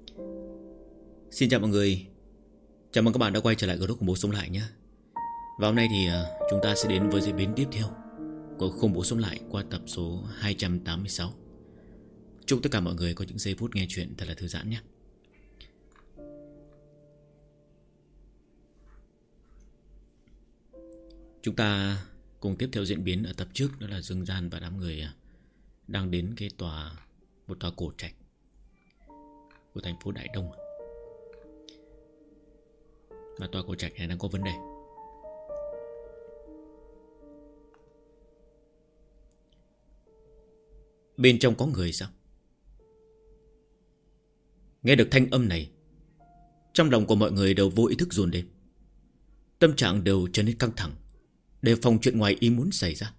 Xin chào mọi người. Chào mừng các bạn đã quay trở lại group Khủng Bố Sống Lại nhé. Và hôm nay thì chúng ta sẽ đến với diễn biến tiếp theo của Khủng Bố Sống Lại qua tập số 286. Chúc tất cả mọi người có những giây phút nghe chuyện thật là thư giãn nhé. Chúng ta cùng tiếp theo diễn biến ở tập trước, đó là Dương Gian và đám người đang đến một tòa cổ trạch của thành phố Đại Đông. Và tòa cổ trạch này đang có vấn đề. Bên trong có người sao? Nghe được thanh âm này, trong lòng của mọi người đều vô ý thức run lên. Tâm trạng đều trở nên căng thẳng, đề phòng chuyện ngoài ý muốn xảy ra.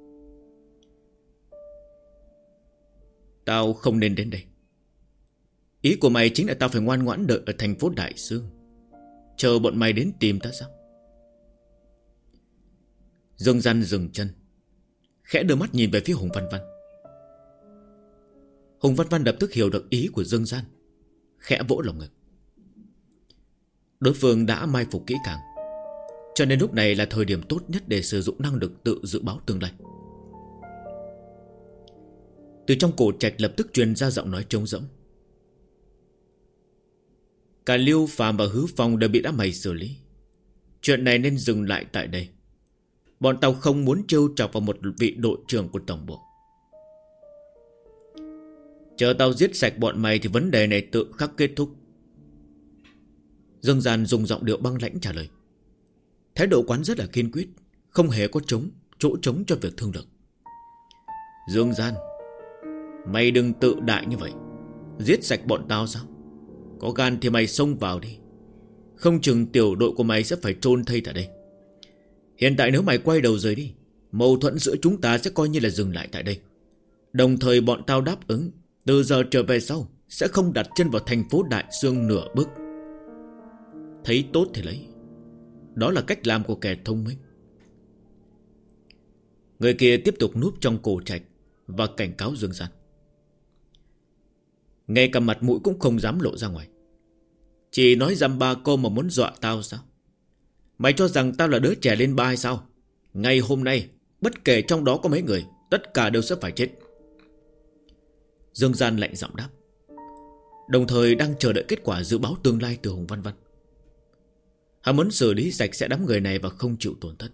Tao không nên đến đây. Ý của mày chính là tao phải ngoan ngoãn đợi ở thành phố Đại Dương, chờ bọn mày đến tìm ta sao? Dương Gian dừng chân, khẽ đưa mắt nhìn về phía Hùng Văn Văn. Hùng Văn Văn lập tức hiểu được ý của Dương Gian, khẽ vỗ lồng ngực. Đối phương đã mai phục kỹ càng, cho nên lúc này là thời điểm tốt nhất để sử dụng năng lực tự dự báo tương lai. Từ trong cổ trạch lập tức truyền ra giọng nói trống rỗng. Cả Liêu Phàm và Hứa Phong đều bị đã mày xử lý. Chuyện này nên dừng lại tại đây. Bọn tao không muốn trêu chọc vào một vị đội trưởng của tổng bộ. Chờ tao giết sạch bọn mày thì vấn đề này tự khắc kết thúc. Dương Gian dùng giọng điệu băng lãnh trả lời. Thái độ quán rất là kiên quyết, không hề có chỗ trống cho việc thương lượng. Dương Gian, mày đừng tự đại như vậy. Giết sạch bọn tao sao? Có gan thì mày xông vào đi, không chừng tiểu đội của mày sẽ phải chôn thây tại đây. Hiện tại nếu mày quay đầu rời đi, mâu thuẫn giữa chúng ta sẽ coi như là dừng lại tại đây. Đồng thời bọn tao đáp ứng, từ giờ trở về sau sẽ không đặt chân vào thành phố Đại Dương nửa bước. Thấy tốt thì lấy. Đó là cách làm của kẻ thông minh. Người kia tiếp tục núp trong cổ trạch và cảnh cáo Dương Gian. Ngay cả mặt mũi cũng không dám lộ ra ngoài. Chỉ nói dăm ba câu mà muốn dọa tao sao? Mày cho rằng tao là đứa trẻ lên ba hay sao? Ngày hôm nay, bất kể trong đó có mấy người, tất cả đều sẽ phải chết. Dương Gian lạnh giọng đáp, đồng thời đang chờ đợi kết quả dự báo tương lai từ Hùng Văn Văn. Hắn muốn xử lý sạch sẽ đám người này và không chịu tổn thất.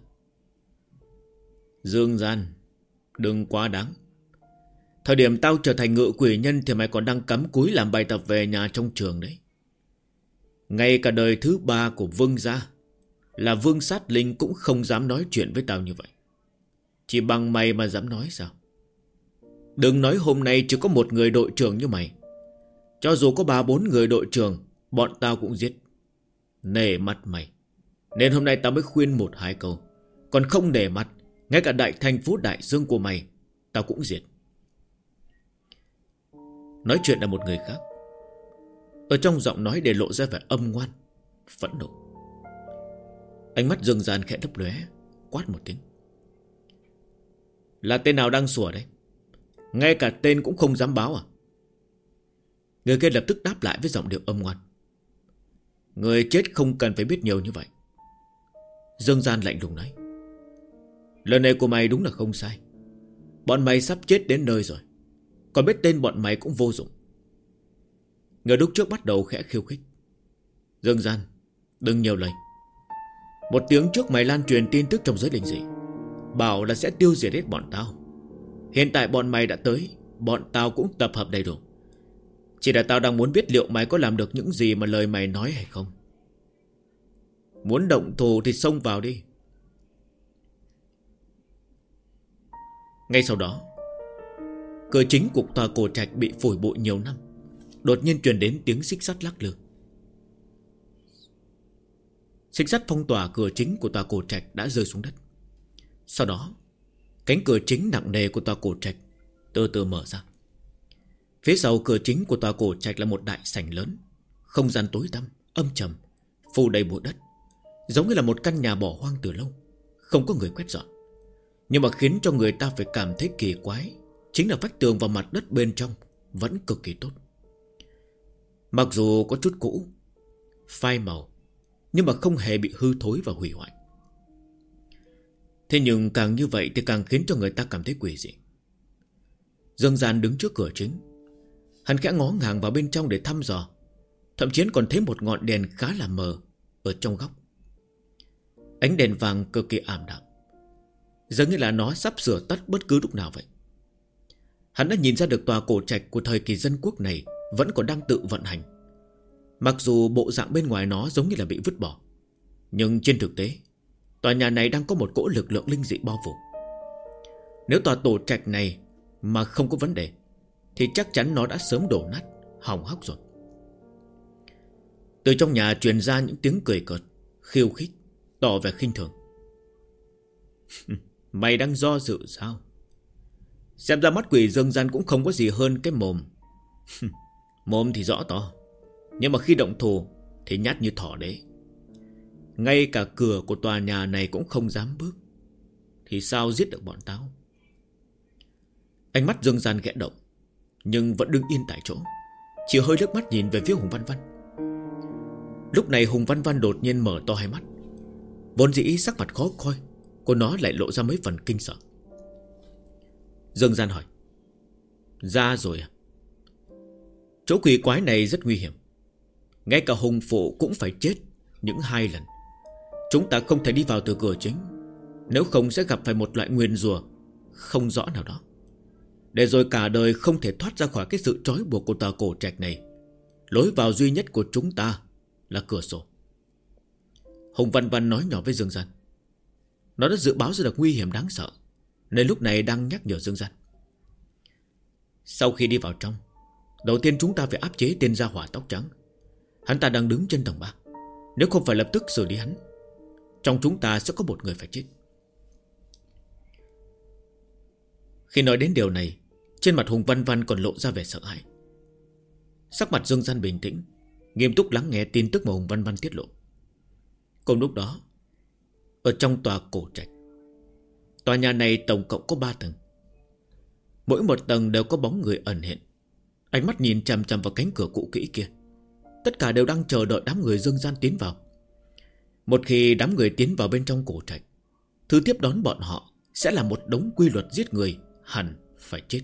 Dương Gian, đừng quá đáng. Thời điểm tao trở thành ngự quỷ nhân thì mày còn đang cắm cúi làm bài tập về nhà trong trường đấy. Ngay cả đời thứ ba của Vương gia là Vương Sát Linh cũng không dám nói chuyện với tao như vậy. Chỉ bằng mày mà dám nói sao? Đừng nói hôm nay chỉ có một người đội trưởng như mày. Cho dù có 3-4 người đội trưởng, bọn tao cũng giết. Nể mặt mày, nên hôm nay tao mới khuyên 1-2 câu. Còn không nể mặt, ngay cả đại thành phố Đại Dương của mày tao cũng diệt. Nói chuyện là một người khác. Ở trong giọng nói để lộ ra vẻ âm ngoan, phẫn nộ. Ánh mắt Dương Gian khẽ lấp lóe, quát một tiếng. Là tên nào đang sủa đấy? Ngay cả tên cũng không dám báo à? Người kia lập tức đáp lại với giọng điệu âm ngoan. Người chết không cần phải biết nhiều như vậy. Dương Gian lạnh lùng nói. Lần này của mày đúng là không sai. Bọn mày sắp chết đến nơi rồi, còn biết tên bọn mày cũng vô dụng. Người lúc trước bắt đầu khẽ khiêu khích. Dương Gian, đừng nhiều lời. Một tiếng trước mày lan truyền tin tức trong giới linh dị, bảo là sẽ tiêu diệt hết bọn tao. Hiện tại bọn mày đã tới, bọn tao cũng tập hợp đầy đủ. Chỉ là tao đang muốn biết liệu mày có làm được những gì mà lời mày nói hay không. Muốn động thủ thì xông vào đi. Ngay sau đó, cửa chính của tòa cổ trạch bị phủi bụi nhiều năm đột nhiên truyền đến tiếng xích sắt lắc lư. Xích sắt phong tỏa cửa chính của tòa cổ trạch đã rơi xuống đất. Sau đó, cánh cửa chính nặng nề của tòa cổ trạch từ từ mở ra. Phía sau cửa chính của tòa cổ trạch là một đại sảnh lớn, không gian tối tăm, âm trầm, phủ đầy bụi đất, giống như là một căn nhà bỏ hoang từ lâu, không có người quét dọn. Nhưng mà khiến cho người ta phải cảm thấy kỳ quái chính là vách tường và mặt đất bên trong vẫn cực kỳ tốt. Mặc dù có chút cũ, phai màu, nhưng mà không hề bị hư thối và hủy hoại. Thế nhưng càng như vậy thì càng khiến cho người ta cảm thấy quỷ dị. Dương Gian đứng trước cửa chính. Hắn khẽ ngó ngàng vào bên trong để thăm dò. Thậm chí còn thấy một ngọn đèn khá là mờ ở trong góc. Ánh đèn vàng cực kỳ ảm đạm, giống như là nó sắp sửa tắt bất cứ lúc nào vậy. Hắn đã nhìn ra được tòa cổ trạch của thời kỳ dân quốc này vẫn còn đang tự vận hành. Mặc dù bộ dạng bên ngoài nó giống như là bị vứt bỏ, nhưng trên thực tế tòa nhà này đang có một cỗ lực lượng linh dị bao phủ. Nếu tòa tổ trạch này mà không có vấn đề thì chắc chắn nó đã sớm đổ nát, hỏng hóc rồi. Từ trong nhà truyền ra những tiếng cười cợt, khiêu khích, tỏ vẻ khinh thường. Mày đang do dự sao? Xem ra mắt quỷ Dương Gian cũng không có gì hơn cái mồm. Mồm thì rõ to, nhưng mà khi động thủ thì nhát như thỏ đấy. Ngay cả cửa của tòa nhà này cũng không dám bước, thì sao giết được bọn tao? Ánh mắt Dương Gian ghẽ động, nhưng vẫn đứng yên tại chỗ, chỉ hơi liếc mắt nhìn về phía Hùng Văn Văn. Lúc này Hùng Văn Văn đột nhiên mở to hai mắt. Vốn dĩ sắc mặt khó coi của nó lại lộ ra mấy phần kinh sợ. Dương Gian hỏi: ra rồi à? Chỗ quỷ quái này rất nguy hiểm, ngay cả hùng phụ cũng phải chết những 2 lần. Chúng ta không thể đi vào từ cửa chính, nếu không sẽ gặp phải một loại nguyền rủa không rõ nào đó, để rồi cả đời không thể thoát ra khỏi cái sự trói buộc của tòa cổ trạch này. Lối vào duy nhất của chúng ta là cửa sổ. Hùng Văn Văn nói nhỏ với Dương Gian. Nó đã dự báo ra được nguy hiểm đáng sợ, nên lúc này đang nhắc nhở Dương Gian. Sau khi đi vào trong, đầu tiên chúng ta phải áp chế tên gia hỏa tóc trắng. Hắn ta đang đứng trên tầng 3. Nếu không phải lập tức xử lý hắn, trong chúng ta sẽ có một người phải chết. Khi nói đến điều này, trên mặt Hùng Văn Văn còn lộ ra vẻ sợ hãi. Sắc mặt Dương Gian bình tĩnh, nghiêm túc lắng nghe tin tức mà Hùng Văn Văn tiết lộ. Cùng lúc đó, ở trong tòa cổ trạch, tòa nhà này tổng cộng có 3 tầng. Mỗi một tầng đều có bóng người ẩn hiện, ánh mắt nhìn chằm chằm vào cánh cửa cũ kỹ kia. Tất cả đều đang chờ đợi đám người Dương Gian tiến vào. Một khi đám người tiến vào bên trong cổ trạch, thứ tiếp đón bọn họ sẽ là một đống quy luật giết người, hẳn phải chết.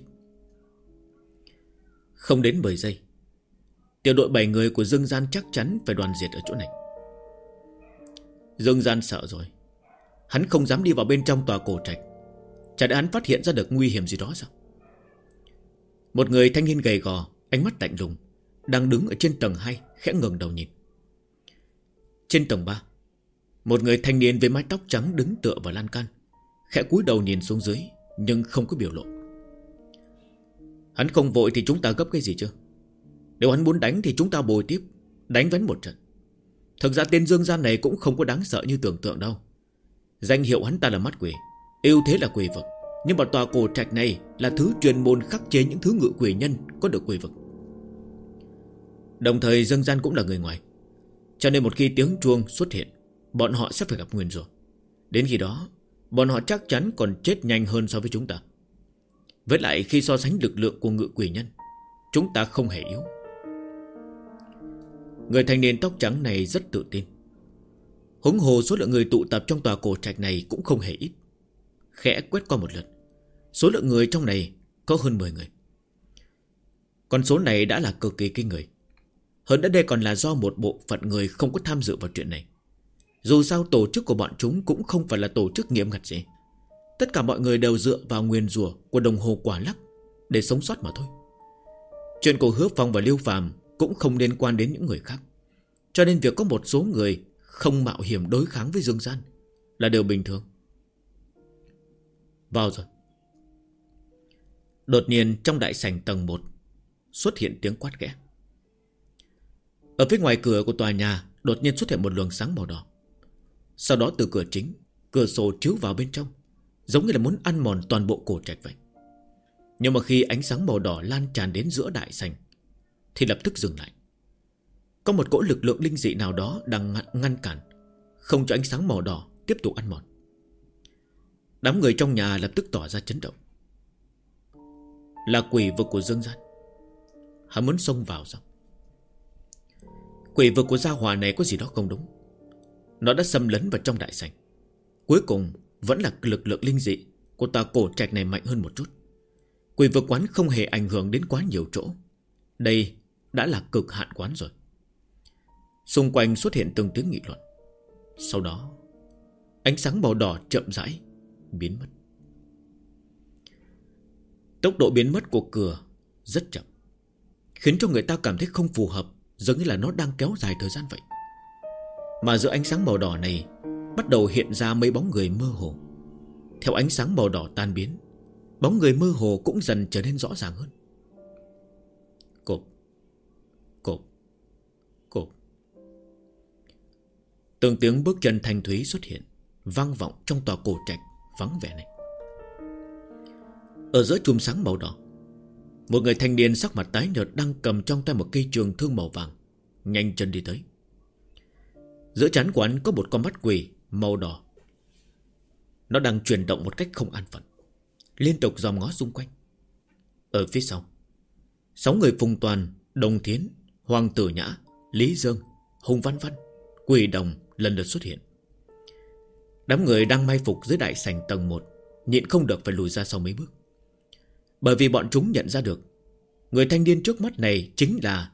Không đến 10 giây, tiểu đội 7 người của Dương Gian chắc chắn phải đoàn diệt ở chỗ này. Dương Gian sợ rồi. Hắn không dám đi vào bên trong tòa cổ trạch. Chả lẽ hắn phát hiện ra được nguy hiểm gì đó sao? Một người thanh niên gầy gò, ánh mắt lạnh lùng, đang đứng ở trên tầng 2, khẽ ngẩng đầu nhìn. Trên tầng 3, một người thanh niên với mái tóc trắng đứng tựa vào lan can, khẽ cúi đầu nhìn xuống dưới, nhưng không có biểu lộ. Hắn không vội thì chúng ta gấp cái gì chứ? Nếu hắn muốn đánh thì chúng ta bồi tiếp, đánh vén một trận. Thực ra tên Dương Gian này cũng không có đáng sợ như tưởng tượng đâu. Danh hiệu hắn ta là mắt quỷ, ưu thế là quỷ vực. Nhưng mà tòa cổ trạch này là thứ chuyên môn khắc chế những thứ ngự quỷ nhân có được quỷ vực. Đồng thời Dương Gian cũng là người ngoài, cho nên một khi tiếng chuông xuất hiện, bọn họ sẽ phải gặp nguyền rủa. Đến khi đó, bọn họ chắc chắn còn chết nhanh hơn so với chúng ta. Với lại khi so sánh lực lượng của ngự quỷ nhân, chúng ta không hề yếu. Người thanh niên tóc trắng này rất tự tin. Huống hồ số lượng người tụ tập trong tòa cổ trạch này cũng không hề ít. Khẽ quét qua một lượt, số lượng người trong này có hơn 10 người. Con số này đã là cực kỳ kinh người. Hơn nữa đây còn là do một bộ phận người không có tham dự vào chuyện này. Dù sao tổ chức của bọn chúng cũng không phải là tổ chức nghiêm ngặt gì. Tất cả mọi người đều dựa vào nguyền rủa của đồng hồ quả lắc để sống sót mà thôi. Chuyện của Hứa Phong và Lưu Phàm cũng không liên quan đến những người khác, cho nên việc có một số người không mạo hiểm đối kháng với Dương Gian là điều bình thường. Vào rồi. Đột nhiên trong đại sảnh tầng 1 xuất hiện tiếng quát khẽ. Ở phía ngoài cửa của tòa nhà đột nhiên xuất hiện một luồng sáng màu đỏ. Sau đó từ cửa chính, cửa sổ chiếu vào bên trong, giống như là muốn ăn mòn toàn bộ cổ trạch vậy. Nhưng mà khi ánh sáng màu đỏ lan tràn đến giữa đại sảnh thì lập tức dừng lại. Có một cỗ lực lượng linh dị nào đó đang ngăn cản, không cho ánh sáng màu đỏ tiếp tục ăn mòn. Đám người trong nhà lập tức tỏ ra chấn động. Là quỷ vực của Dương Gian. Hắn muốn xông vào sao? Quỷ vực của gia hỏa này có gì đó không đúng. Nó đã xâm lấn vào trong đại sảnh. Cuối cùng vẫn là lực lượng linh dị của tòa cổ trạch này mạnh hơn một chút. Quỷ vực quán không hề ảnh hưởng đến quá nhiều chỗ. Đây đã là cực hạn quán rồi. Xung quanh xuất hiện từng tiếng nghị luận. Sau đó ánh sáng màu đỏ chậm rãi biến mất. Tốc độ biến mất của cửa rất chậm, khiến cho người ta cảm thấy không phù hợp, giống như là nó đang kéo dài thời gian vậy. Mà giữa ánh sáng màu đỏ này bắt đầu hiện ra mấy bóng người mơ hồ. Theo ánh sáng màu đỏ tan biến, bóng người mơ hồ cũng dần trở nên rõ ràng hơn. Cộp, cộp, cộp. Từng tiếng bước chân thanh thúy xuất hiện, vang vọng trong tòa cổ trạch vắng vẻ này. Ở giữa chùm sáng màu đỏ, một người thanh niên sắc mặt tái nhợt đang cầm trong tay một cây trường thương màu vàng, nhanh chân đi tới. Giữa trán của anh có một con mắt quỷ màu đỏ. Nó đang chuyển động một cách không an phận, liên tục dòm ngó xung quanh. Ở phía sau, 6 người Phùng Toàn, Đồng Thiến, Hoàng Tử Nhã, Lý Dương, Hùng Văn Văn, Quỷ Đồng lần lượt xuất hiện. Đám người đang mai phục dưới đại sảnh tầng 1 nhịn không được phải lùi ra sau mấy bước. Bởi vì bọn chúng nhận ra được người thanh niên trước mắt này chính là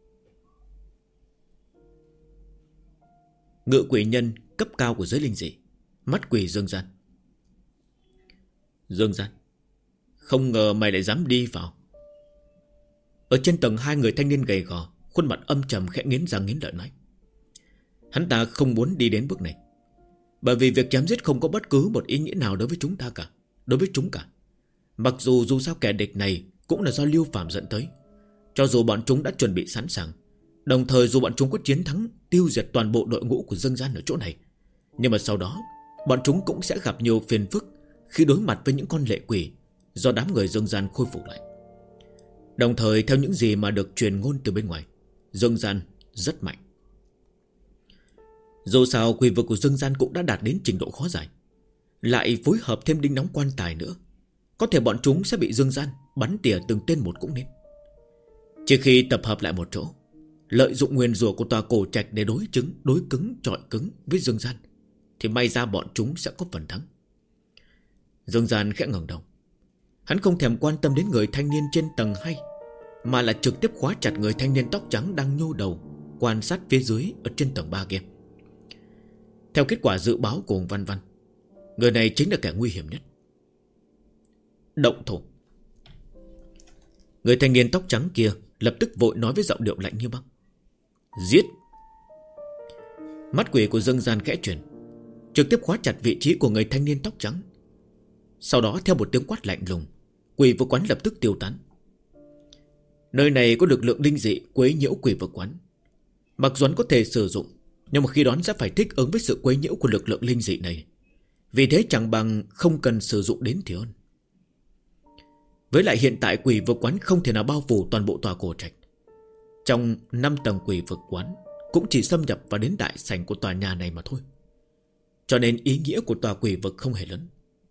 ngự quỷ nhân cấp cao của giới linh dị, mắt quỷ Dương Gian. Dương Gian, không ngờ mày lại dám đi vào. Ở trên tầng 2, người thanh niên gầy gò, khuôn mặt âm trầm khẽ nghiến răng nghiến lợi nói. Hắn ta không muốn đi đến bước này, bởi vì việc chém giết không có bất cứ một ý nghĩa nào đối với chúng ta cả, đối với chúng cả. Mặc dù sao kẻ địch này cũng là do Lưu Phạm dẫn tới. Cho dù bọn chúng đã chuẩn bị sẵn sàng, đồng thời dù bọn chúng có chiến thắng tiêu diệt toàn bộ đội ngũ của Dương Gian ở chỗ này, nhưng mà sau đó bọn chúng cũng sẽ gặp nhiều phiền phức khi đối mặt với những con lệ quỷ do đám người Dương Gian khôi phục lại. Đồng thời theo những gì mà được truyền ngôn từ bên ngoài, Dương Gian rất mạnh. Dù sao quỷ vực của Dương Gian cũng đã đạt đến trình độ khó giải, lại phối hợp thêm đinh đóng quan tài nữa, có thể bọn chúng sẽ bị Dương Gian bắn tỉa từng tên một cũng nên. Chỉ khi tập hợp lại một chỗ, lợi dụng nguyên rủa của tòa cổ trạch để đối cứng chọi cứng với Dương Gian, thì may ra bọn chúng sẽ có phần thắng. Dương Gian khẽ ngẩng đầu. Hắn không thèm quan tâm đến người thanh niên trên tầng 2, mà là trực tiếp khóa chặt người thanh niên tóc trắng đang nhô đầu quan sát phía dưới ở trên tầng 3 kia. Theo kết quả dự báo của Hùng Văn Văn, người này chính là kẻ nguy hiểm nhất. Động thủ. Người thanh niên tóc trắng kia lập tức vội nói với giọng điệu lạnh như băng. Giết. Mắt quỷ của Dương Gian khẽ chuyển, trực tiếp khóa chặt vị trí của người thanh niên tóc trắng. Sau đó theo một tiếng quát lạnh lùng, quỷ vực quán lập tức tiêu tán. Nơi này có lực lượng linh dị quấy nhiễu quỷ vực quán. Mặc dù hắn có thể sử dụng, nhưng mà khi đó sẽ phải thích ứng với sự quấy nhiễu của lực lượng linh dị này. Vì thế chẳng bằng không cần sử dụng đến thì hơn. Với lại hiện tại quỷ vực quán không thể nào bao phủ toàn bộ tòa cổ trạch. Trong 5 tầng quỷ vực quán cũng chỉ xâm nhập vào đến đại sảnh của tòa nhà này mà thôi. Cho nên ý nghĩa của tòa quỷ vực không hề lớn.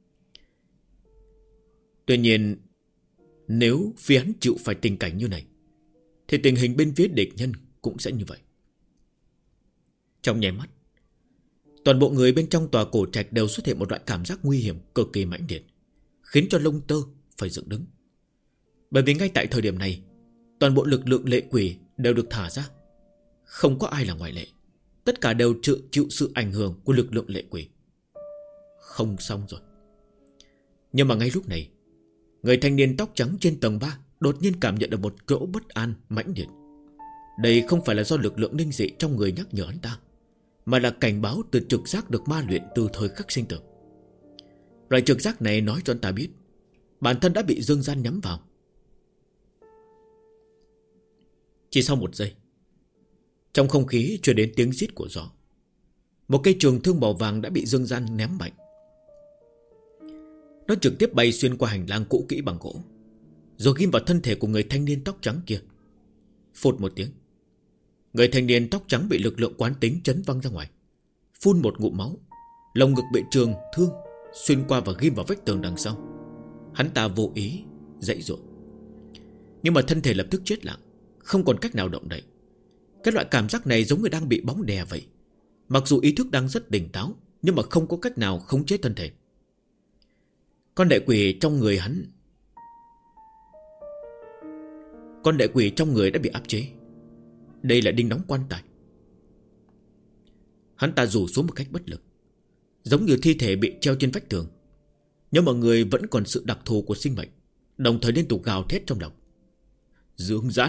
Tuy nhiên, nếu phía hắn chịu phải tình cảnh như này, thì tình hình bên phía địch nhân cũng sẽ như vậy. Trong nháy mắt, toàn bộ người bên trong tòa cổ trạch đều xuất hiện một loại cảm giác nguy hiểm cực kỳ mãnh liệt, khiến cho lông tơ phải dựng đứng. Bởi vì ngay tại thời điểm này, toàn bộ lực lượng lệ quỷ đều được thả ra, không có ai là ngoại lệ. Tất cả đều chịu sự ảnh hưởng của lực lượng lệ quỷ. Không xong rồi. Nhưng mà ngay lúc này, người thanh niên tóc trắng trên tầng 3 đột nhiên cảm nhận được một cỗ bất an mãnh liệt. Đây không phải là do lực lượng linh dị trong người nhắc nhở hắn ta, mà là cảnh báo từ trực giác được ma luyện từ thời khắc sinh tử. Loại trực giác này nói cho anh ta biết bản thân đã bị Dương Gian nhắm vào. Chỉ sau một giây, trong không khí truyền đến tiếng rít của gió. Một cây trường thương màu vàng đã bị Dương Gian ném mạnh. Nó trực tiếp bay xuyên qua hành lang cũ kỹ bằng gỗ, rồi ghim vào thân thể của người thanh niên tóc trắng kia. Phụt một tiếng, người thanh niên tóc trắng bị lực lượng quán tính chấn văng ra ngoài, phun một ngụm máu. Lồng ngực bị trường thương xuyên qua và ghim vào vách tường đằng sau. Hắn ta vô ý giãy giụa, nhưng mà thân thể lập tức chết lặng, không còn cách nào động đậy. Cái loại cảm giác này giống như đang bị bóng đè vậy. Mặc dù ý thức đang rất tỉnh táo, nhưng mà không có cách nào khống chế thân thể. Con lệ quỷ trong người hắn, con lệ quỷ trong người đã bị áp chế. Đây là đinh đóng quan tài. Hắn ta rủ xuống một cách bất lực, giống như thi thể bị treo trên vách tường. Nhưng mà người vẫn còn sự đặc thù của sinh mệnh, đồng thời liên tục gào thét trong lòng. Dương Gian!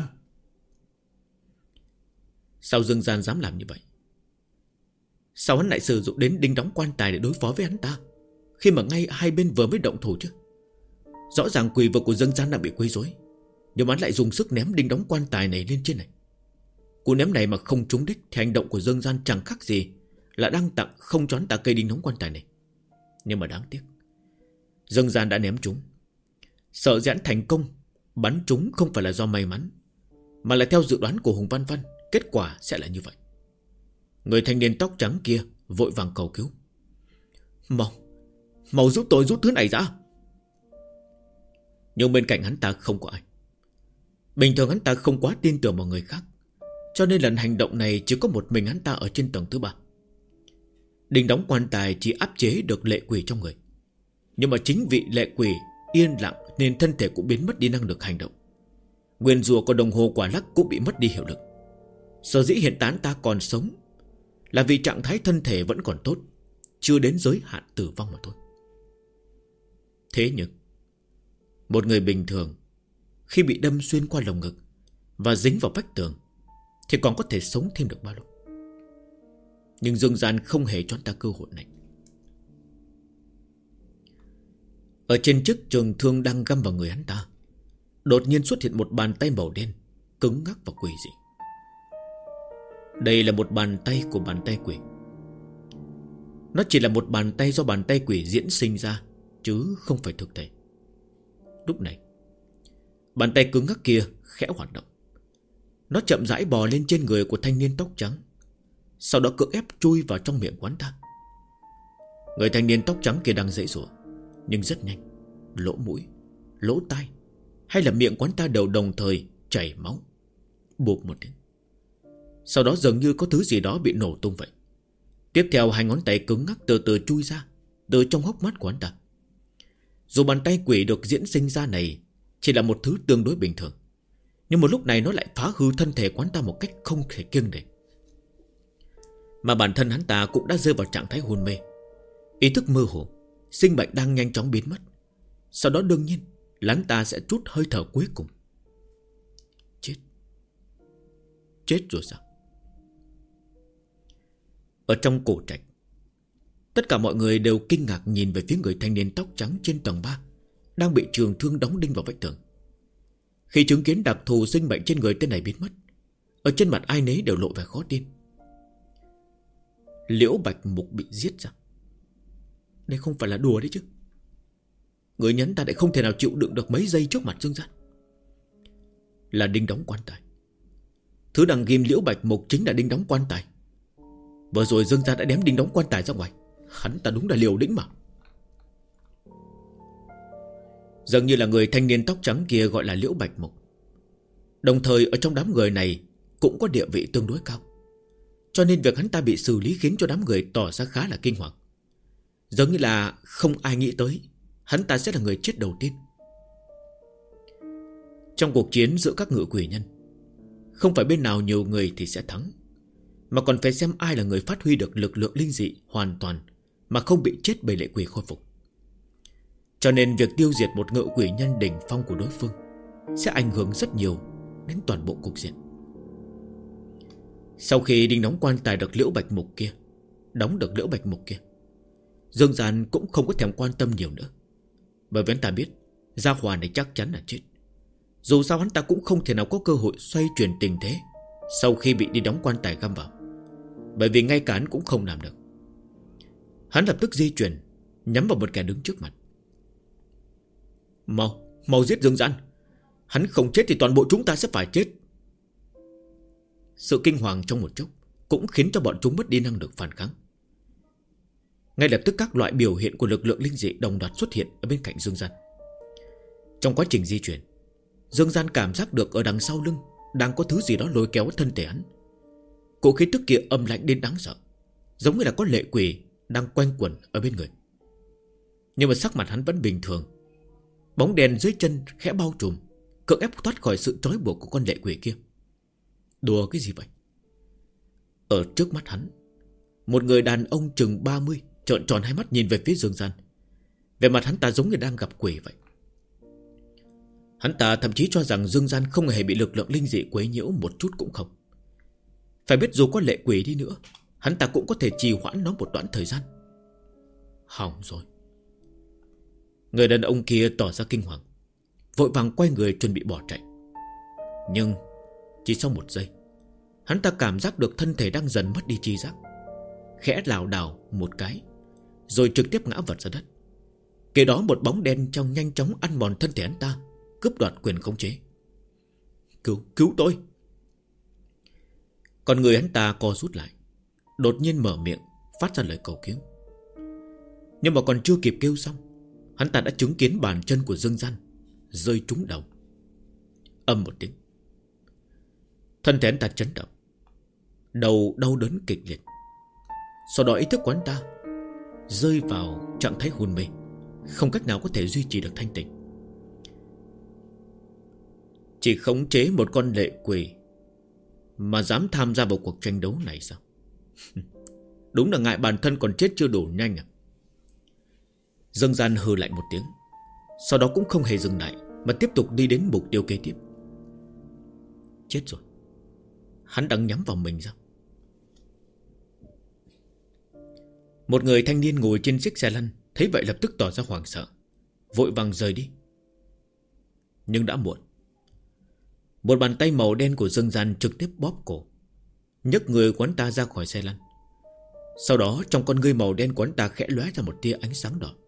Sao Dương Gian dám làm như vậy? Sao hắn lại sử dụng đến đinh đóng quan tài để đối phó với hắn ta, khi mà ngay hai bên vừa mới động thủ chứ? Rõ ràng quỷ vực của Dương Gian đã bị quấy rối, nhưng hắn lại dùng sức ném đinh đóng quan tài này lên trên này. Cú ném này mà không trúng đích thì hành động của Dương Gian chẳng khác gì là đang tặng không choán ta cây đinh đóng quan tài này. Nhưng mà đáng tiếc, Dương Gian đã ném trúng. Sợ dĩ thành công bắn trúng không phải là do may mắn, mà là theo dự đoán của Hùng Văn Văn, kết quả sẽ là như vậy. Người thanh niên tóc trắng kia vội vàng cầu cứu. Mau giúp tôi rút thứ này ra. Nhưng bên cạnh hắn ta không có ai. Bình thường hắn ta không quá tin tưởng vào người khác, cho nên lần hành động này chỉ có một mình hắn ta ở trên tầng thứ 3. Đinh đóng quan tài chỉ áp chế được lệ quỷ trong người, nhưng mà chính vị lệ quỷ yên lặng nên thân thể cũng biến mất đi năng lực hành động. Nguyên rùa của đồng hồ quả lắc cũng bị mất đi hiệu lực. Sở dĩ hiện tại ta còn sống là vì trạng thái thân thể vẫn còn tốt, chưa đến giới hạn tử vong mà thôi. Thế nhưng một người bình thường khi bị đâm xuyên qua lồng ngực và dính vào vách tường thì còn có thể sống thêm được bao lâu? Nhưng Dương Gian không hề cho anh ta cơ hội này. Ở trên chiếc trường thương đang găm vào người hắn ta, đột nhiên xuất hiện một bàn tay màu đen, cứng ngắc và quỷ dị. Đây là một bàn tay của bàn tay quỷ. Nó chỉ là một bàn tay do bàn tay quỷ diễn sinh ra, chứ không phải thực thể. Lúc này, bàn tay cứng ngắc kia khẽ hoạt động. Nó chậm rãi bò lên trên người của thanh niên tóc trắng, sau đó cưỡng ép chui vào trong miệng quán ta. Người thanh niên tóc trắng kia đang giãy giụa, nhưng rất nhanh, lỗ mũi, lỗ tai hay là miệng quán ta đều đồng thời chảy máu, bụp một tiếng. Sau đó dường như có thứ gì đó bị nổ tung vậy. Tiếp theo hai ngón tay cứng ngắc từ từ chui ra từ trong hốc mắt của hắn ta. Dù bàn tay quỷ được diễn sinh ra này chỉ là một thứ tương đối bình thường, nhưng một lúc này nó lại phá hư thân thể quán ta một cách không thể kiêng nể. Mà bản thân hắn ta cũng đã rơi vào trạng thái hôn mê, ý thức mơ hồ, sinh mệnh đang nhanh chóng biến mất. Sau đó đương nhiên hắn ta sẽ trút hơi thở cuối cùng. Chết rồi sao? Ở trong cổ trạch, tất cả mọi người đều kinh ngạc nhìn về phía người thanh niên tóc trắng trên tầng 3 đang bị trường thương đóng đinh vào vách tường. Khi chứng kiến đặc thù sinh mệnh trên người tên này biến mất, ở trên mặt ai nấy đều lộ vẻ khó tin. Liễu Bạch Mục bị giết sao? Đây không phải là đùa đấy chứ. Người nhấn ta lại không thể nào chịu đựng được mấy giây trước mặt Dương Gian. Là đinh đóng quan tài. Thứ đằng ghim Liễu Bạch Mục chính là đinh đóng quan tài. Vừa rồi Dương Gian đã ném đinh đóng quan tài ra ngoài. Hắn ta đúng là liều lĩnh mà. Dường như là người thanh niên tóc trắng kia gọi là Liễu Bạch Mục. Đồng thời ở trong đám người này cũng có địa vị tương đối cao, cho nên việc hắn ta bị xử lý khiến cho đám người tỏ ra khá là kinh hoàng. Giống như là không ai nghĩ tới hắn ta sẽ là người chết đầu tiên. Trong cuộc chiến giữa các ngự quỷ nhân, không phải bên nào nhiều người thì sẽ thắng, mà còn phải xem ai là người phát huy được lực lượng linh dị hoàn toàn mà không bị chết bởi lệ quỷ khôi phục. Cho nên việc tiêu diệt một ngự quỷ nhân đỉnh phong của đối phương sẽ ảnh hưởng rất nhiều đến toàn bộ cục diện. Sau khi đinh đóng quan tài được Liễu Bạch Mục kia, Dương Gian cũng không có thèm quan tâm nhiều nữa, bởi vì hắn ta biết gia hỏa này chắc chắn là chết. Dù sao hắn ta cũng không thể nào có cơ hội xoay chuyển tình thế sau khi bị đi đóng quan tài găm vào, bởi vì ngay cả hắn cũng không làm được. Hắn lập tức di chuyển, nhắm vào một kẻ đứng trước mặt. Mau giết Dương Gian. Hắn không chết thì toàn bộ chúng ta sẽ phải chết. Sự kinh hoàng trong một chốc cũng khiến cho bọn chúng mất đi năng lực phản kháng. Ngay lập tức các loại biểu hiện của lực lượng linh dị đồng loạt xuất hiện ở bên cạnh Dương Gian. Trong quá trình di chuyển, Dương Gian cảm giác được ở đằng sau lưng đang có thứ gì đó lôi kéo thân thể hắn. cỗ khí tức kia âm lạnh đến đáng sợ, giống như là có lệ quỷ đang quanh quẩn ở bên người. Nhưng mà sắc mặt hắn vẫn bình thường. Bóng đèn dưới chân khẽ bao trùm, cưỡng ép thoát khỏi sự trói buộc của con lệ quỷ kia. Đùa cái gì vậy? Ở trước mắt hắn, một người đàn ông chừng 30 trợn tròn hai mắt nhìn về phía Dương Gian. Về mặt hắn ta giống như đang gặp quỷ vậy. Hắn ta thậm chí cho rằng Dương Gian không hề bị lực lượng linh dị quấy nhiễu một chút cũng không. Phải biết dù có lệ quỷ đi nữa, hắn ta cũng có thể trì hoãn nó một đoạn thời gian. Hỏng rồi. Người đàn ông kia tỏ ra kinh hoàng, vội vàng quay người chuẩn bị bỏ chạy. Nhưng chỉ sau một giây, hắn ta cảm giác được thân thể đang dần mất đi tri giác, khẽ lảo đảo một cái, rồi trực tiếp ngã vật ra đất. Kế đó một bóng đen trong nhanh chóng ăn mòn thân thể hắn ta, cướp đoạt quyền khống chế. Cứu tôi! Còn người hắn ta co rút lại, đột nhiên mở miệng phát ra lời cầu cứu. Nhưng mà còn chưa kịp kêu xong, hắn ta đã chứng kiến bàn chân của Dương Gian rơi trúng đầu. Ầm một tiếng, thân thể hắn ta chấn động, đầu đau đớn kịch liệt. Sau đó ý thức của hắn ta rơi vào trạng thái hôn mê, không cách nào có thể duy trì được thanh tỉnh. Chỉ khống chế một con lệ quỷ mà dám tham gia vào cuộc tranh đấu này sao? Đúng là ngại bản thân còn chết chưa đủ nhanh à? Dương Gian hừ lạnh một tiếng, sau đó cũng không hề dừng lại, mà tiếp tục đi đến mục tiêu kế tiếp. Chết rồi, hắn đang nhắm vào mình sao? Một người thanh niên ngồi trên chiếc xe lăn thấy vậy lập tức tỏ ra hoảng sợ, vội vàng rời đi. Nhưng đã muộn. Một bàn tay màu đen của Dương Gian trực tiếp bóp cổ, nhấc người của hắn ta ra khỏi xe lăn. Sau đó trong con ngươi màu đen của hắn ta khẽ lóe ra một tia ánh sáng đỏ.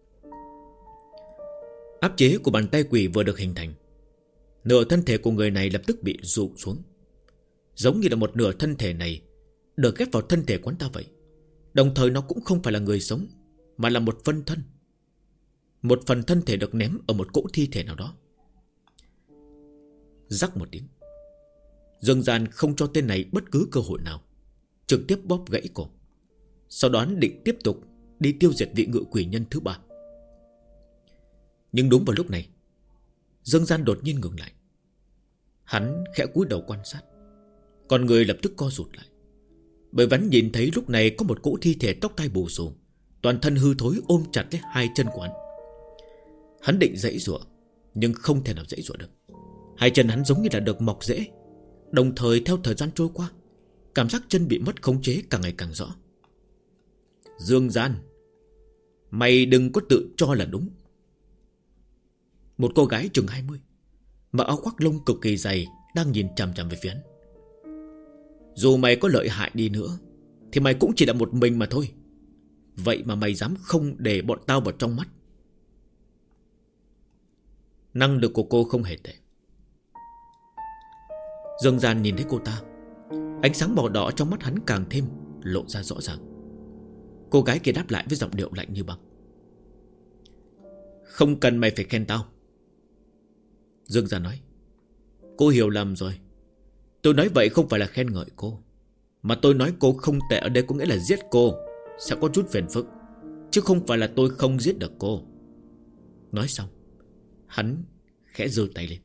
Áp chế của bàn tay quỷ vừa được hình thành, nửa thân thể của người này lập tức bị rụ xuống, giống như là một nửa thân thể này được ghép vào thân thể của hắn ta vậy. Đồng thời nó cũng không phải là người sống, mà là một phân thân. Một phần thân thể được ném ở một cỗ thi thể nào đó. Rắc một tiếng, Dương Gian không cho tên này bất cứ cơ hội nào, trực tiếp bóp gãy cổ. Sau đó định tiếp tục đi tiêu diệt vị ngự quỷ nhân thứ ba. Nhưng đúng vào lúc này, Dương Gian đột nhiên ngừng lại. Hắn khẽ cúi đầu quan sát, còn người lập tức co rụt lại, bởi vẫn nhìn thấy lúc này có một cỗ thi thể tóc tai bù xù, toàn thân hư thối ôm chặt lấy hai chân của hắn. Hắn định giãy giụa, nhưng không thể nào giãy giụa được. Hai chân hắn giống như là được mọc rễ. Đồng thời theo thời gian trôi qua, cảm giác chân bị mất khống chế càng ngày càng rõ. Dương Gian, mày đừng có tự cho là đúng. Một cô gái chừng 20, mặc áo khoác lông cực kỳ dày, đang nhìn chằm chằm về phía hắn. Dù mày có lợi hại đi nữa thì mày cũng chỉ là một mình mà thôi. Vậy mà mày dám không để bọn tao vào trong mắt. Năng lực của cô không hề tệ. Dương Gian nhìn thấy cô ta, ánh sáng màu đỏ trong mắt hắn càng thêm lộ ra rõ ràng. Cô gái kia đáp lại với giọng điệu lạnh như băng. Không cần mày phải khen tao. Dương Gian nói. Cô hiểu lầm rồi. Tôi nói vậy không phải là khen ngợi cô, mà tôi nói cô không tệ ở đây có nghĩa là giết cô sẽ có chút phiền phức, chứ không phải là tôi không giết được cô. Nói xong, hắn khẽ giơ tay lên.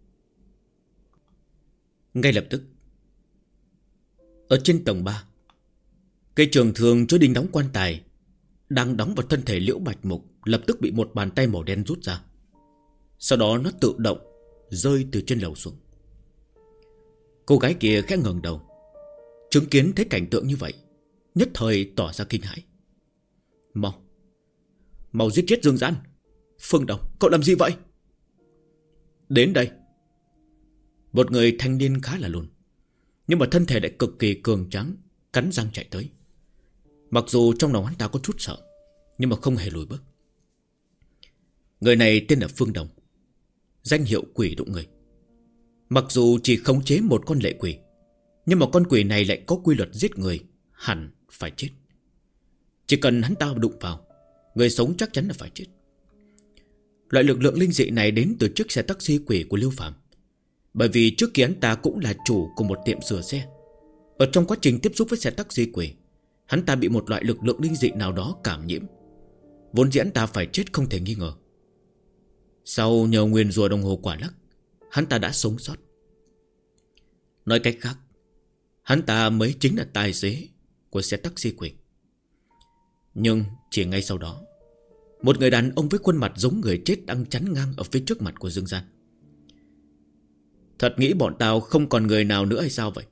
Ngay lập tức, ở trên tầng 3, cây trường thường chứa đinh đóng quan tài đang đóng vào thân thể Liễu Bạch Mục lập tức bị một bàn tay màu đen rút ra. Sau đó nó tự động rơi từ trên lầu xuống. Cô gái kia khẽ ngẩng đầu, chứng kiến thấy cảnh tượng như vậy, nhất thời tỏ ra kinh hãi. Mau giết chết Dương Gian. Phương Đồng, cậu làm gì vậy? Đến đây. Một người thanh niên khá là lùn, nhưng mà thân thể lại cực kỳ cường tráng, cắn răng chạy tới. Mặc dù trong lòng hắn ta có chút sợ, nhưng mà không hề lùi bước. Người này tên là Phương Đồng, danh hiệu quỷ đụng người. Mặc dù chỉ khống chế một con lệ quỷ, nhưng mà con quỷ này lại có quy luật giết người, hẳn phải chết. Chỉ cần hắn ta đụng vào, người sống chắc chắn là phải chết. Loại lực lượng linh dị này đến từ chiếc xe taxi quỷ của Lưu Phạm, bởi vì trước kia hắn ta cũng là chủ của một tiệm sửa xe. Ở trong quá trình tiếp xúc với xe taxi quỷ, hắn ta bị một loại lực lượng linh dị nào đó cảm nhiễm. Vốn dĩ hắn ta phải chết không thể nghi ngờ. Sau nhờ nguyền rùa đồng hồ quả lắc, hắn ta đã sống sót. Nói cách khác, hắn ta mới chính là tài xế của xe taxi quỷ. Nhưng chỉ ngay sau đó, một người đàn ông với khuôn mặt giống người chết đang chắn ngang ở phía trước mặt của Dương Gian. Thật nghĩ bọn tao không còn người nào nữa hay sao vậy?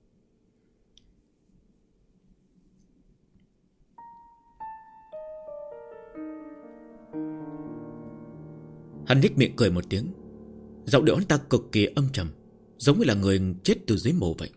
Hắn nhếch miệng cười một tiếng. Giọng điệu hắn ta cực kỳ âm trầm, giống như là người chết từ dưới mồ vậy.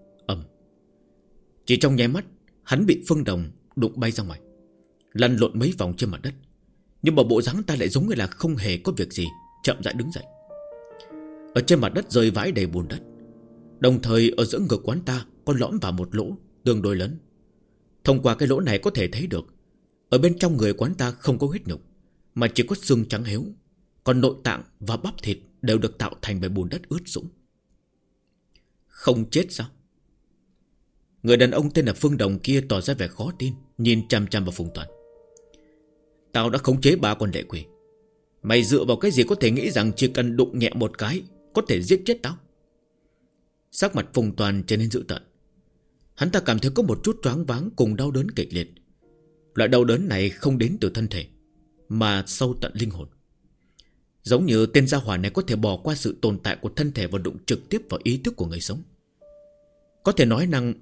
Chỉ trong nháy mắt, hắn bị Phương Đồng đụng bay ra ngoài, lăn lộn mấy vòng trên mặt đất. Nhưng mà bộ dáng ta lại giống như là không hề có việc gì, chậm rãi đứng dậy. Ở trên mặt đất rơi vãi đầy bùn đất. Đồng thời ở giữa ngực quán ta có lõm vào một lỗ tương đối lớn. Thông qua cái lỗ này có thể thấy được, ở bên trong người quán ta không có huyết nhục, mà chỉ có xương trắng héo. Còn nội tạng và bắp thịt đều được tạo thành bởi bùn đất ướt sũng. Không chết sao? Người đàn ông tên là Phương Đồng kia tỏ ra vẻ khó tin, nhìn chằm chằm vào Phùng Toàn. Tao đã khống chế 3 con lệ quỷ. Mày dựa vào cái gì có thể nghĩ rằng chỉ cần đụng nhẹ một cái có thể giết chết tao? Sắc mặt Phùng Toàn trở nên dữ tợn. Hắn ta cảm thấy có một chút choáng váng cùng đau đớn kịch liệt. Loại đau đớn này không đến từ thân thể, mà sâu tận linh hồn. Giống như tên gia hỏa này có thể bỏ qua sự tồn tại của thân thể và đụng trực tiếp vào ý thức của người sống. Có thể nói năng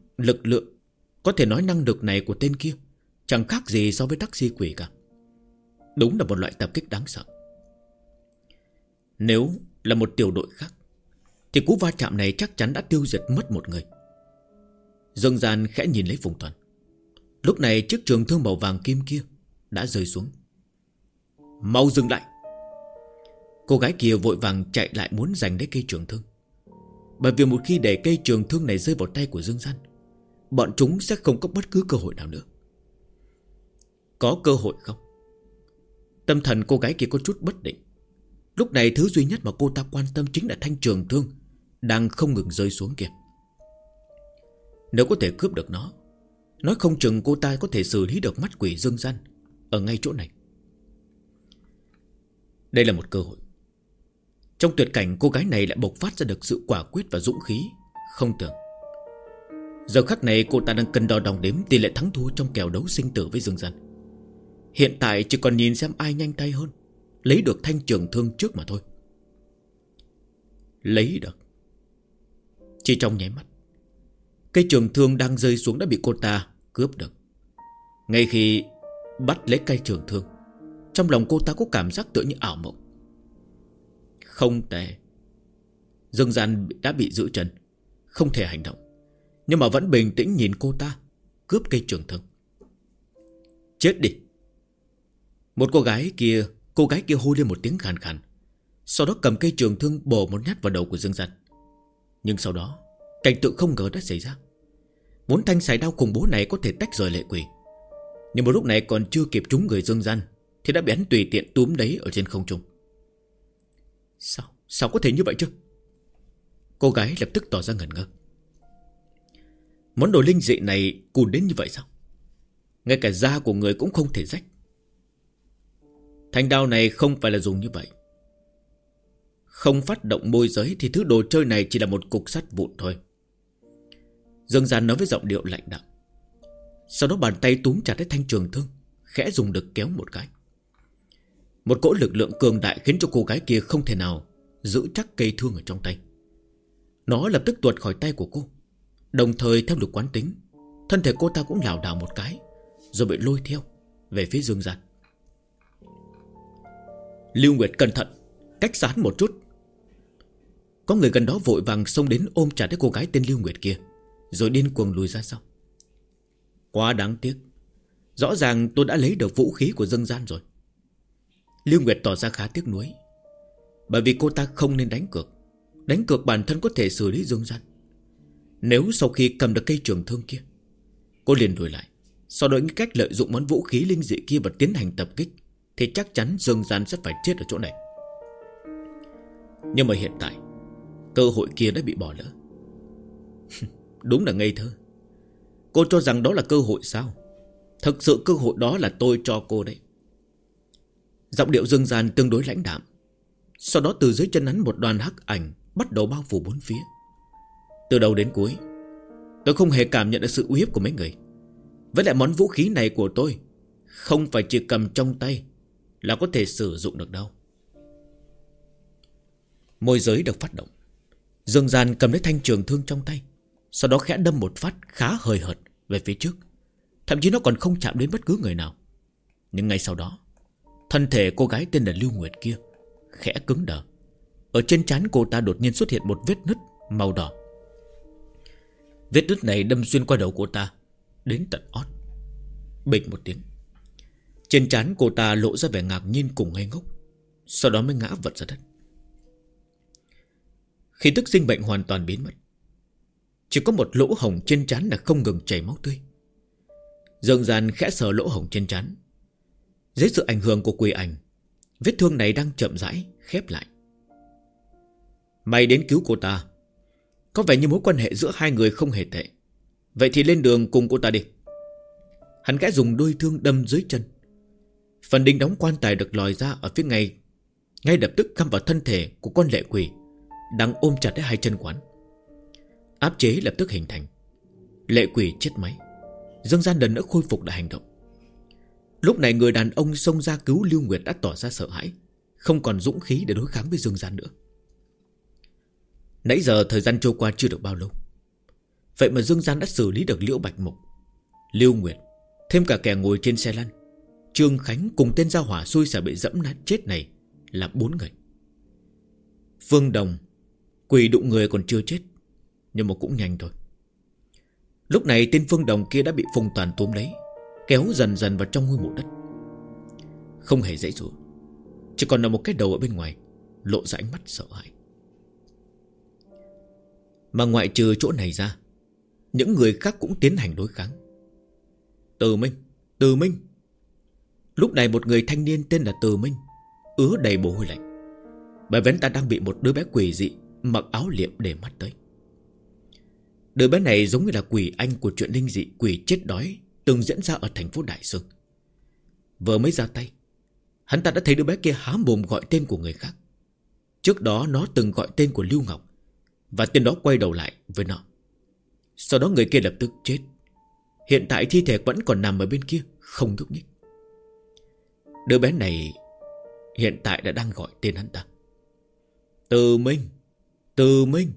lực này của tên kia chẳng khác gì so với taxi quỷ cả. Đúng là một loại tập kích đáng sợ. Nếu là một tiểu đội khác thì cú va chạm này chắc chắn đã tiêu diệt mất một người. Dương Gian khẽ nhìn lấy Phùng Toàn. Lúc này chiếc trường thương màu vàng kim kia đã rơi xuống. Mau dừng lại! Cô gái kia vội vàng chạy lại muốn giành lấy cây trường thương. Bởi vì một khi để cây trường thương này rơi vào tay của Dương Gian, bọn chúng sẽ không có bất cứ cơ hội nào nữa. Có cơ hội không? Tâm thần cô gái kia có chút bất định. Lúc này thứ duy nhất mà cô ta quan tâm chính là thanh trường thương đang không ngừng rơi xuống kia. Nếu có thể cướp được nó, nói không chừng cô ta có thể xử lý được mắt quỷ Dương Gian ở ngay chỗ này. Đây là một cơ hội. Trong tuyệt cảnh, cô gái này lại bộc phát ra được sự quả quyết và dũng khí không tưởng. Giờ khắc này cô ta đang cân đo đong đếm tỷ lệ thắng thua trong kèo đấu sinh tử với Dương Gian. Hiện tại chỉ còn nhìn xem ai nhanh tay hơn, lấy được thanh trường thương trước mà thôi. Lấy được. Chỉ trong nháy mắt, cây trường thương đang rơi xuống đã bị cô ta cướp được. Ngay khi bắt lấy cây trường thương, trong lòng cô ta có cảm giác tựa như ảo mộng. Không tệ. Dương Gian đã bị giữ chân, không thể hành động, nhưng mà vẫn bình tĩnh nhìn cô ta cướp cây trường thương. Chết đi! Một cô gái kia hô lên một tiếng khàn khàn, sau đó cầm cây trường thương bổ một nhát vào đầu của Dương Gian. Nhưng sau đó cảnh tượng không ngờ đã xảy ra. Vốn thanh sải đao khủng bố này có thể tách rời lệ quỷ, nhưng một lúc này còn chưa kịp trúng người Dương Gian thì đã bị hắn tùy tiện túm lấy ở trên không trung. Sao có thể như vậy chứ? Cô gái lập tức tỏ ra ngẩn ngơ. Món đồ linh dị này cùn đến như vậy sao? Ngay cả da của người cũng không thể rách. Thanh đao này không phải là dùng như vậy. Không phát động môi giới thì thứ đồ chơi này chỉ là một cục sắt vụn thôi. Dương Gian nói với giọng điệu lạnh đạm. Sau đó bàn tay túm chặt lấy thanh trường thương, khẽ dùng lực kéo một cái. Một cỗ lực lượng cường đại khiến cho cô gái kia không thể nào giữ chắc cây thương ở trong tay. Nó lập tức tuột khỏi tay của cô. Đồng thời theo lực quán tính, thân thể cô ta cũng lảo đảo một cái, rồi bị lôi theo về phía Dương Gian. Lưu Nguyệt cẩn thận, cách xa hắn một chút. Có người gần đó vội vàng xông đến ôm chặt lấy cô gái tên Lưu Nguyệt kia, rồi điên cuồng lùi ra sau. Quá đáng tiếc, rõ ràng tôi đã lấy được vũ khí của Dương Gian rồi. Lưu Nguyệt tỏ ra khá tiếc nuối, bởi vì cô ta không nên đánh cược. Đánh cược bản thân có thể xử lý Dương Gian. Nếu sau khi cầm được cây trường thương kia, cô liền lùi lại, sau đó nghĩ cách lợi dụng món vũ khí linh dị kia và tiến hành tập kích, thì chắc chắn Dương Gian sẽ phải chết ở chỗ này. Nhưng mà hiện tại cơ hội kia đã bị bỏ lỡ. Đúng là ngây thơ. Cô cho rằng đó là cơ hội sao? Thực sự cơ hội đó là tôi cho cô đấy. Giọng điệu Dương Gian tương đối lãnh đạm. Sau đó từ dưới chân hắn một đoàn hắc ảnh bắt đầu bao phủ bốn phía. Từ đầu đến cuối tôi không hề cảm nhận được sự uy hiếp của mấy người. Với lại món vũ khí này của tôi không phải chỉ cầm trong tay là có thể sử dụng được đâu. Môi giới được phát động. Dương Gian cầm lấy thanh trường thương trong tay, sau đó khẽ đâm một phát khá hời hợt về phía trước. Thậm chí nó còn không chạm đến bất cứ người nào. Nhưng ngay sau đó, thân thể cô gái tên là Lưu Nguyệt kia khẽ cứng đờ. Ở trên trán cô ta đột nhiên xuất hiện một vết nứt màu đỏ. Vết nứt này đâm xuyên qua đầu cô ta đến tận ót. Bịch một tiếng, trên trán cô ta lộ ra vẻ ngạc nhiên cùng ngây ngốc, sau đó mới ngã vật ra đất. Khí tức sinh bệnh hoàn toàn biến mất. Chỉ có một lỗ hổng trên trán là không ngừng chảy máu tươi. Dương Gian khẽ sờ lỗ hổng trên trán. Dưới sự ảnh hưởng của quỷ ảnh, vết thương này đang chậm rãi khép lại. Mày đến cứu cô ta. Có vẻ như mối quan hệ giữa hai người không hề tệ. Vậy thì lên đường cùng cô ta đi. Hắn khẽ dùng đôi thương đâm dưới chân. Phần đinh đóng quan tài được lòi ra ở phía ngay lập tức cắm vào thân thể của con lệ quỷ đang ôm chặt lấy hai chân quán. Áp chế lập tức hình thành. Lệ quỷ chết máy. Dương Gian lần nữa khôi phục lại hành động. Lúc này người đàn ông xông ra cứu Lưu Nguyệt đã tỏ ra sợ hãi, không còn dũng khí để đối kháng với Dương Gian nữa. Nãy giờ thời gian trôi qua chưa được bao lâu, vậy mà Dương Gian đã xử lý được Liễu Bạch Mục, Lưu Nguyệt, thêm cả kẻ ngồi trên xe lăn Trương Khánh cùng tên gia hỏa xui xẻo bị dẫm nát chết này là 4 người. Phương Đồng, quỷ đụng người còn chưa chết, nhưng mà cũng nhanh thôi. Lúc này tên Phương Đồng kia đã bị Phùng Toàn túm lấy, kéo dần dần vào trong ngôi mộ đất. Không hề dễ dụa, chỉ còn là một cái đầu ở bên ngoài, lộ ra ánh mắt sợ hãi. Mà ngoại trừ chỗ này ra, những người khác cũng tiến hành đối kháng. Từ Minh. Lúc này một người thanh niên tên là Từ Minh ứa đầy mồ hôi lạnh, bởi vì hắn ta đang bị một đứa bé quỷ dị mặc áo liệm để mắt tới. Đứa bé này giống như là quỷ anh của chuyện linh dị quỷ chết đói từng diễn ra ở thành phố Đại Sương. Vừa mới ra tay, hắn ta đã thấy đứa bé kia há mồm gọi tên của người khác. Trước đó nó từng gọi tên của Lưu Ngọc, và tên đó quay đầu lại với nó. Sau đó người kia lập tức chết. Hiện tại thi thể vẫn còn nằm ở bên kia, không nhúc nhích. Đứa bé này hiện tại đã đang gọi tên hắn ta. Từ Minh.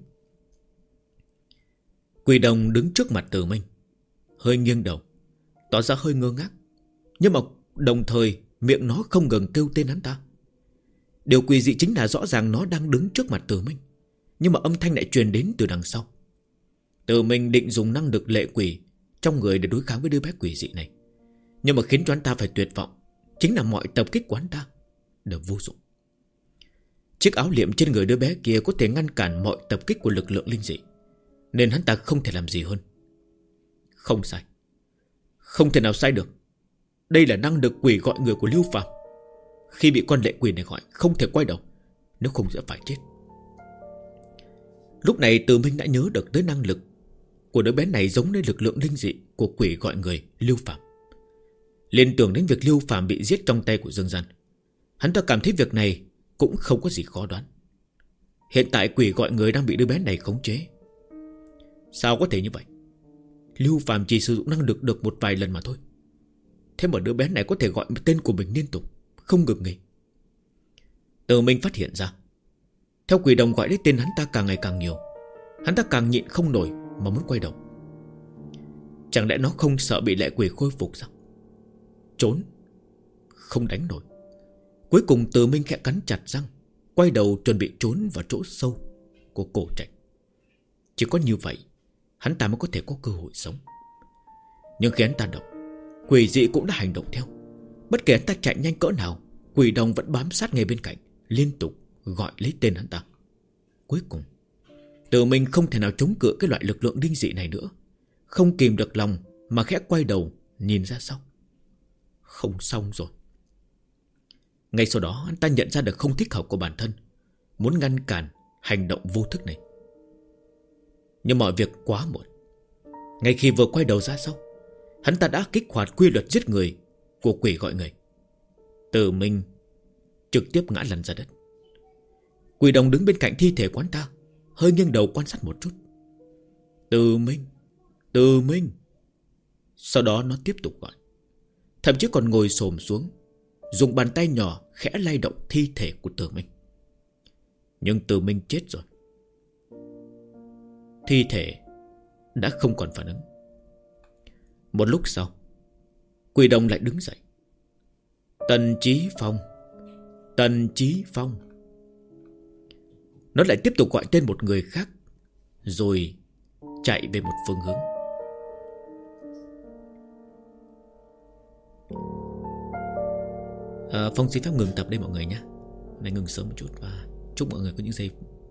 Quỷ đồng đứng trước mặt Từ Minh, hơi nghiêng đầu, tỏ ra hơi ngơ ngác, nhưng mà đồng thời miệng nó không ngừng kêu tên hắn ta. Điều quỷ dị chính là rõ ràng nó đang đứng trước mặt Từ Minh, nhưng mà âm thanh lại truyền đến từ đằng sau. Từ Minh định dùng năng lực lệ quỷ trong người để đối kháng với đứa bé quỷ dị này, nhưng mà khiến cho hắn ta phải tuyệt vọng chính là mọi tập kích của hắn ta đều vô dụng. Chiếc áo liệm trên người đứa bé kia có thể ngăn cản mọi tập kích của lực lượng linh dị, nên hắn ta không thể làm gì hơn. Không sai, không thể nào sai được. Đây là năng lực quỷ gọi người của Lưu Phàm. Khi bị con lệ quỷ này gọi, không thể quay đầu, nếu không sẽ phải chết. Lúc này Từ Minh đã nhớ được tới năng lực của đứa bé này giống như lực lượng linh dị của quỷ gọi người Lưu Phàm. Liên tưởng đến việc Lưu Phàm bị giết trong tay của Dương Gian, hắn ta cảm thấy việc này cũng không có gì khó đoán. Hiện tại quỷ gọi người đang bị đứa bé này khống chế. Sao có thể như vậy? Lưu Phàm chỉ sử dụng năng lực được một vài lần mà thôi, thế mà đứa bé này có thể gọi tên của mình liên tục, không ngừng nghỉ. Từ Minh phát hiện ra, theo quỷ đồng gọi đến tên hắn ta càng ngày càng nhiều, hắn ta càng nhịn không nổi mà muốn quay đầu. Chẳng lẽ nó không sợ bị lệ quỷ khôi phục sao? Trốn không đánh nổi. Cuối cùng Từ Minh khẽ cắn chặt răng, quay đầu chuẩn bị trốn vào chỗ sâu của cổ trạch. Chỉ có như vậy hắn ta mới có thể có cơ hội sống. Nhưng khi hắn ta động, quỷ dị cũng đã hành động theo. Bất kể hắn ta chạy nhanh cỡ nào, quỷ đồng vẫn bám sát ngay bên cạnh, liên tục gọi lấy tên hắn ta. Cuối cùng Từ Minh không thể nào chống cự cái loại lực lượng linh dị này nữa, không kìm được lòng mà khẽ quay đầu nhìn ra sau. Không xong rồi. Ngay sau đó hắn ta nhận ra được không thích hợp của bản thân, muốn ngăn cản hành động vô thức này. Nhưng mọi việc quá muộn. Ngay khi vừa quay đầu ra sau, hắn ta đã kích hoạt quy luật giết người của quỷ gọi người. Từ Minh trực tiếp ngã lăn ra đất. Quỷ đồng đứng bên cạnh thi thể quán ta, hơi nghiêng đầu quan sát một chút. Từ Minh, Từ Minh. Sau đó nó tiếp tục gọi, thậm chí còn ngồi xổm xuống, dùng bàn tay nhỏ khẽ lay động thi thể của Từ Minh. Nhưng Từ Minh chết rồi. Thi thể đã không còn phản ứng. Một lúc sau, quỷ đồng lại đứng dậy. Tần Chí Phong, Tần Chí Phong. Nó lại tiếp tục gọi tên một người khác, rồi chạy về một phương hướng. Phong xin phép ngừng tập đây mọi người nhé. Này ngừng sớm một chút. Và chúc mọi người có những giây